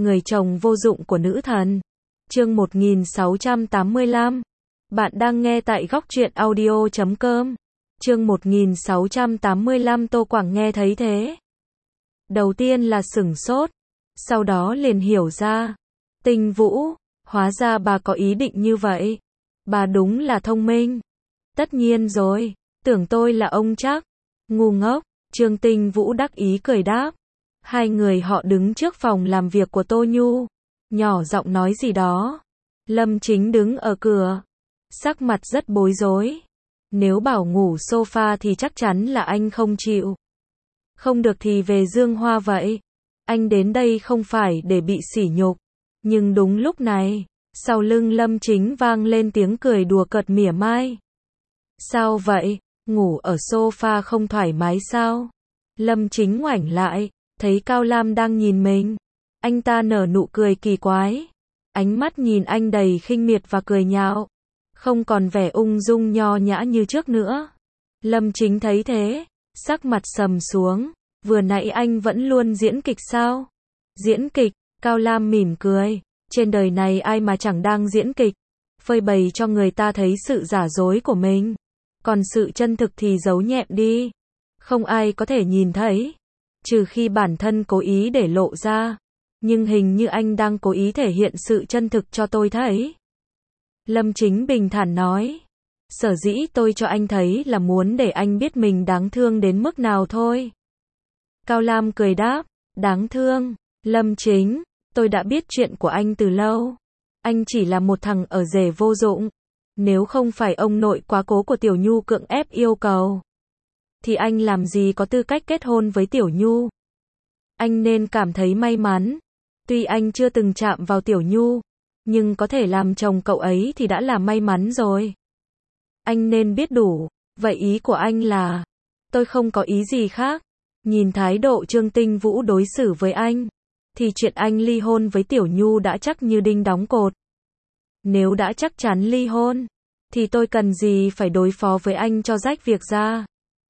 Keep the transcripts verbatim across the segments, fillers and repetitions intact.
người chồng vô dụng của nữ thần. Chương một nghìn sáu trăm tám mươi lăm. Bạn đang nghe tại góc truyện audio chấm com. Chương một nghìn sáu trăm tám mươi lăm. Tô Quảng nghe thấy thế, đầu tiên là sửng sốt, sau đó liền hiểu ra. Tinh Vũ, hóa ra bà có ý định như vậy. Bà đúng là thông minh. Tất nhiên rồi, tưởng tôi là ông chắc. Ngu ngốc, Trương Tinh Vũ đắc ý cười đáp. Hai người họ đứng trước phòng làm việc của Tô Nhu, nhỏ giọng nói gì đó. Lâm Chính đứng ở cửa, sắc mặt rất bối rối. Nếu bảo ngủ sofa thì chắc chắn là anh không chịu. Không được thì về Dương Hoa vậy. Anh đến đây không phải để bị sỉ nhục. Nhưng đúng lúc này, sau lưng Lâm Chính vang lên tiếng cười đùa cợt mỉa mai. Sao vậy, ngủ ở sofa không thoải mái sao? Lâm Chính ngoảnh lại, thấy Cao Lam đang nhìn mình. Anh ta nở nụ cười kỳ quái. Ánh mắt nhìn anh đầy khinh miệt và cười nhạo. Không còn vẻ ung dung nho nhã như trước nữa. Lâm Chính thấy thế, sắc mặt sầm xuống. Vừa nãy anh vẫn luôn diễn kịch sao? Diễn kịch, Cao Lam mỉm cười. Trên đời này ai mà chẳng đang diễn kịch. Phơi bày cho người ta thấy sự giả dối của mình. Còn sự chân thực thì giấu nhẹm đi. Không ai có thể nhìn thấy. Trừ khi bản thân cố ý để lộ ra. Nhưng hình như anh đang cố ý thể hiện sự chân thực cho tôi thấy. Lâm Chính bình thản nói. Sở dĩ tôi cho anh thấy là muốn để anh biết mình đáng thương đến mức nào thôi. Cao Lam cười đáp. Đáng thương, Lâm Chính, tôi đã biết chuyện của anh từ lâu. Anh chỉ là một thằng ở rể vô dụng. Nếu không phải ông nội quá cố của Tiểu Nhu cưỡng ép yêu cầu, thì anh làm gì có tư cách kết hôn với Tiểu Nhu. Anh nên cảm thấy may mắn. Tuy anh chưa từng chạm vào Tiểu Nhu, nhưng có thể làm chồng cậu ấy thì đã là may mắn rồi. Anh nên biết đủ. Vậy ý của anh là... Tôi không có ý gì khác. Nhìn thái độ Trương Tinh Vũ đối xử với anh, thì chuyện anh ly hôn với Tiểu Nhu đã chắc như đinh đóng cột. Nếu đã chắc chắn ly hôn, thì tôi cần gì phải đối phó với anh cho rách việc ra.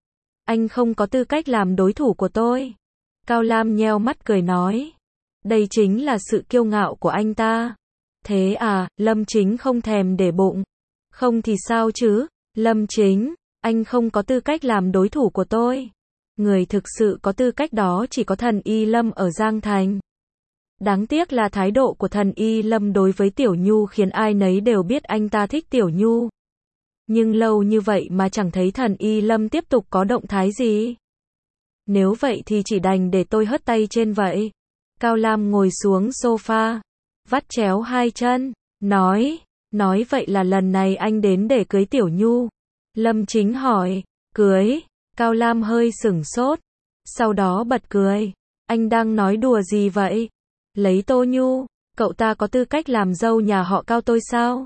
Anh không có tư cách làm đối thủ của tôi. Cao Lam nheo mắt cười nói. Đây chính là sự kiêu ngạo của anh ta. Thế à, Lâm Chính không thèm để bụng. Không thì sao chứ, Lâm Chính, anh không có tư cách làm đối thủ của tôi. Người thực sự có tư cách đó chỉ có thần Y Lâm ở Giang Thành. Đáng tiếc là thái độ của thần Y Lâm đối với Tiểu Nhu khiến ai nấy đều biết anh ta thích Tiểu Nhu. Nhưng lâu như vậy mà chẳng thấy thần Y Lâm tiếp tục có động thái gì. Nếu vậy thì chỉ đành để tôi hất tay trên vậy. Cao Lam ngồi xuống sofa, vắt chéo hai chân, nói, nói vậy là lần này anh đến để cưới Tiểu Nhu. Lâm Chính hỏi, cưới? Cao Lam hơi sửng sốt, sau đó bật cười. Anh đang nói đùa gì vậy? Lấy Tô Nhu, cậu ta có tư cách làm dâu nhà họ Cao tôi sao?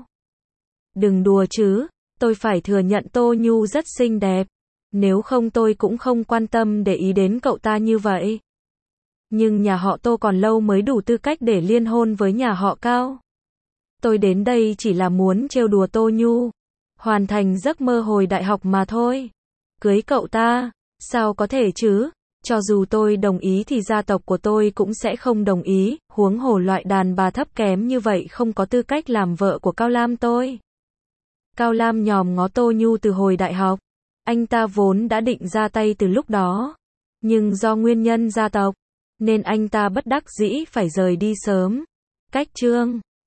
Đừng đùa chứ, tôi phải thừa nhận Tô Nhu rất xinh đẹp. Nếu không tôi cũng không quan tâm để ý đến cậu ta như vậy. Nhưng nhà họ Tô còn lâu mới đủ tư cách để liên hôn với nhà họ Cao. Tôi đến đây chỉ là muốn trêu đùa Tô Nhu, hoàn thành giấc mơ hồi đại học mà thôi. Cưới cậu ta, sao có thể chứ? Cho dù tôi đồng ý thì gia tộc của tôi cũng sẽ không đồng ý, huống hồ loại đàn bà thấp kém như vậy không có tư cách làm vợ của Cao Lam tôi. Cao Lam nhòm ngó Tô Nhu từ hồi đại học. Anh ta vốn đã định ra tay từ lúc đó. Nhưng do nguyên nhân gia tộc, nên anh ta bất đắc dĩ phải rời đi sớm. Cách chương